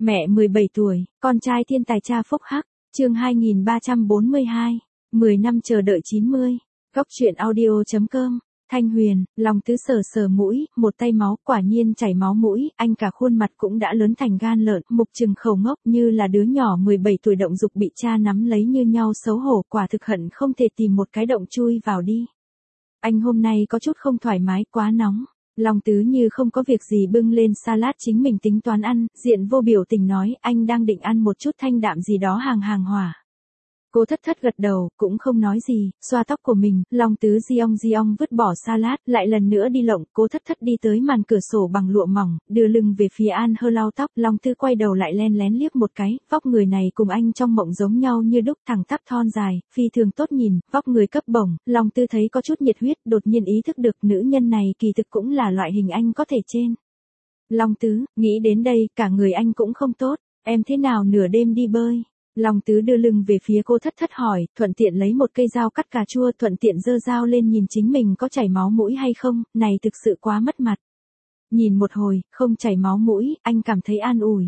Mẹ 17 tuổi, con trai thiên tài cha phúc hắc, chương 2342, 10 năm chờ đợi 90, góc truyện audio.com, Thanh Huyền, lòng tứ sờ sờ mũi, một tay máu, quả nhiên chảy máu mũi, anh cả khuôn mặt cũng đã lớn thành gan lợn, mục trừng khẩu ngốc như là đứa nhỏ 17 tuổi động dục bị cha nắm lấy như nhau xấu hổ, quả thực hận không thể tìm một cái động chui vào đi. Anh hôm nay có chút không thoải mái, quá nóng. Long Tứ như không có việc gì bưng lên salad chính mình tính toán ăn, diện vô biểu tình nói anh đang định ăn một chút thanh đạm gì đó hàng hỏa. Cô thất thất gật đầu, cũng không nói gì, xoa tóc của mình, Long Tứ giong vứt bỏ salad, lại lần nữa đi lộng, cô thất thất đi tới màn cửa sổ bằng lụa mỏng, đưa lưng về phía An Hơ lau tóc, Long Tứ quay đầu lại len lén liếc một cái, vóc người này cùng anh trong mộng giống nhau như đúc, thẳng tắp thon dài, phi thường tốt nhìn, vóc người cấp bổng, Long Tứ thấy có chút nhiệt huyết, đột nhiên ý thức được nữ nhân này kỳ thực cũng là loại hình anh có thể trên. Long Tứ, nghĩ đến đây, cả người anh cũng không tốt, em thế nào nửa đêm đi bơi? Long Tứ đưa lưng về phía cô thất thất hỏi, thuận tiện lấy một cây dao cắt cà chua, thuận tiện giơ dao lên nhìn chính mình có chảy máu mũi hay không, này thực sự quá mất mặt. Nhìn một hồi, không chảy máu mũi, anh cảm thấy an ủi.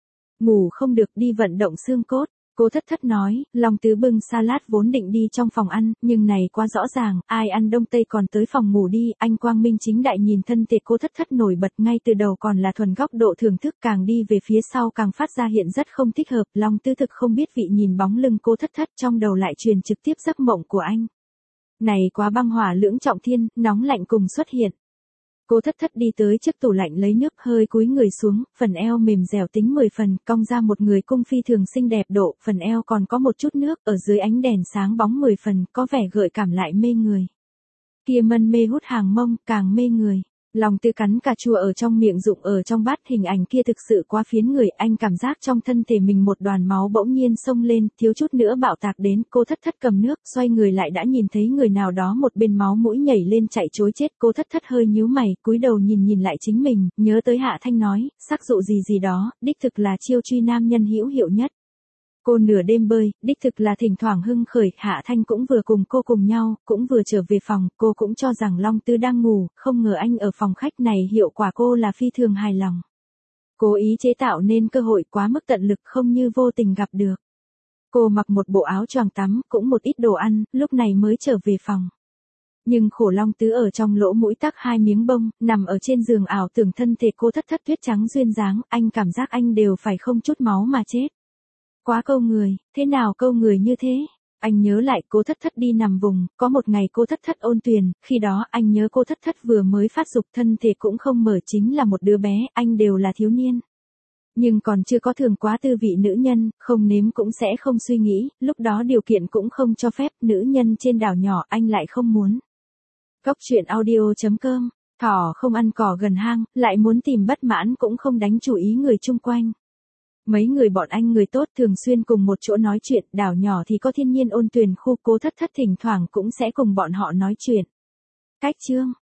Ngủ không được, đi vận động xương cốt. Cô thất thất nói, Long Tứ bưng salad vốn định đi trong phòng ăn, nhưng này quá rõ ràng, ai ăn đông tây còn tới phòng ngủ đi, anh quang minh chính đại nhìn thân thể cô thất thất nổi bật ngay từ đầu còn là thuần góc độ thưởng thức, càng đi về phía sau càng phát ra hiện rất không thích hợp, Long Tứ thực không biết vị nhìn bóng lưng cô thất thất trong đầu lại truyền trực tiếp giấc mộng của anh. Này quá băng hỏa lưỡng trọng thiên, nóng lạnh cùng xuất hiện. Cô thất thất đi tới trước tủ lạnh lấy nước, hơi cúi người xuống, phần eo mềm dẻo tính 10 phần, cong ra một người cung phi thường xinh đẹp độ, phần eo còn có một chút nước, ở dưới ánh đèn sáng bóng 10 phần, có vẻ gợi cảm lại mê người. Kia mân mê hút hàng mông, càng mê người. Long Tứ cắn cà chua ở trong miệng rụng ở trong bát, hình ảnh kia thực sự quá phiến người, anh cảm giác trong thân thể mình một đoàn máu bỗng nhiên xông lên, thiếu chút nữa bạo tạc đến, cô thất thất cầm nước, xoay người lại đã nhìn thấy người nào đó một bên máu mũi nhảy lên chạy trối chết, cô thất thất hơi nhíu mày, cúi đầu nhìn lại chính mình, nhớ tới Hạ Thanh nói, sắc dụ gì đó, đích thực là chiêu truy nam nhân hữu hiệu nhất. Cô nửa đêm bơi, đích thực là thỉnh thoảng hưng khởi, Hạ Thanh cũng vừa cùng cô cùng nhau, cũng vừa trở về phòng, cô cũng cho rằng Long Tứ đang ngủ, không ngờ anh ở phòng khách này hiệu quả cô là phi thường hài lòng. Cố ý chế tạo nên cơ hội quá mức tận lực không như vô tình gặp được. Cô mặc một bộ áo choàng tắm, cũng một ít đồ ăn, lúc này mới trở về phòng. Nhưng khổ Long Tứ ở trong lỗ mũi tắc 2 miếng bông, nằm ở trên giường ảo tưởng thân thể cô thất thất tuyết trắng duyên dáng, anh cảm giác anh đều phải không chút máu mà chết. Quá câu người, thế nào câu người như thế? Anh nhớ lại cô thất thất đi nằm vùng, có một ngày cô thất thất ôn tuyền, khi đó anh nhớ cô thất thất vừa mới phát dục thân thể cũng không mở chính là một đứa bé, anh đều là thiếu niên. Nhưng còn chưa có thường quá tư vị nữ nhân, không nếm cũng sẽ không suy nghĩ, lúc đó điều kiện cũng không cho phép, nữ nhân trên đảo nhỏ anh lại không muốn. Góc truyện audio.com, thỏ không ăn cỏ gần hang, lại muốn tìm bất mãn cũng không đánh chủ ý người chung quanh. Mấy người bọn anh người tốt thường xuyên cùng một chỗ nói chuyện, đảo nhỏ thì có thiên nhiên ôn tuyền khu, cô thất thất thỉnh thoảng cũng sẽ cùng bọn họ nói chuyện. Cách chương,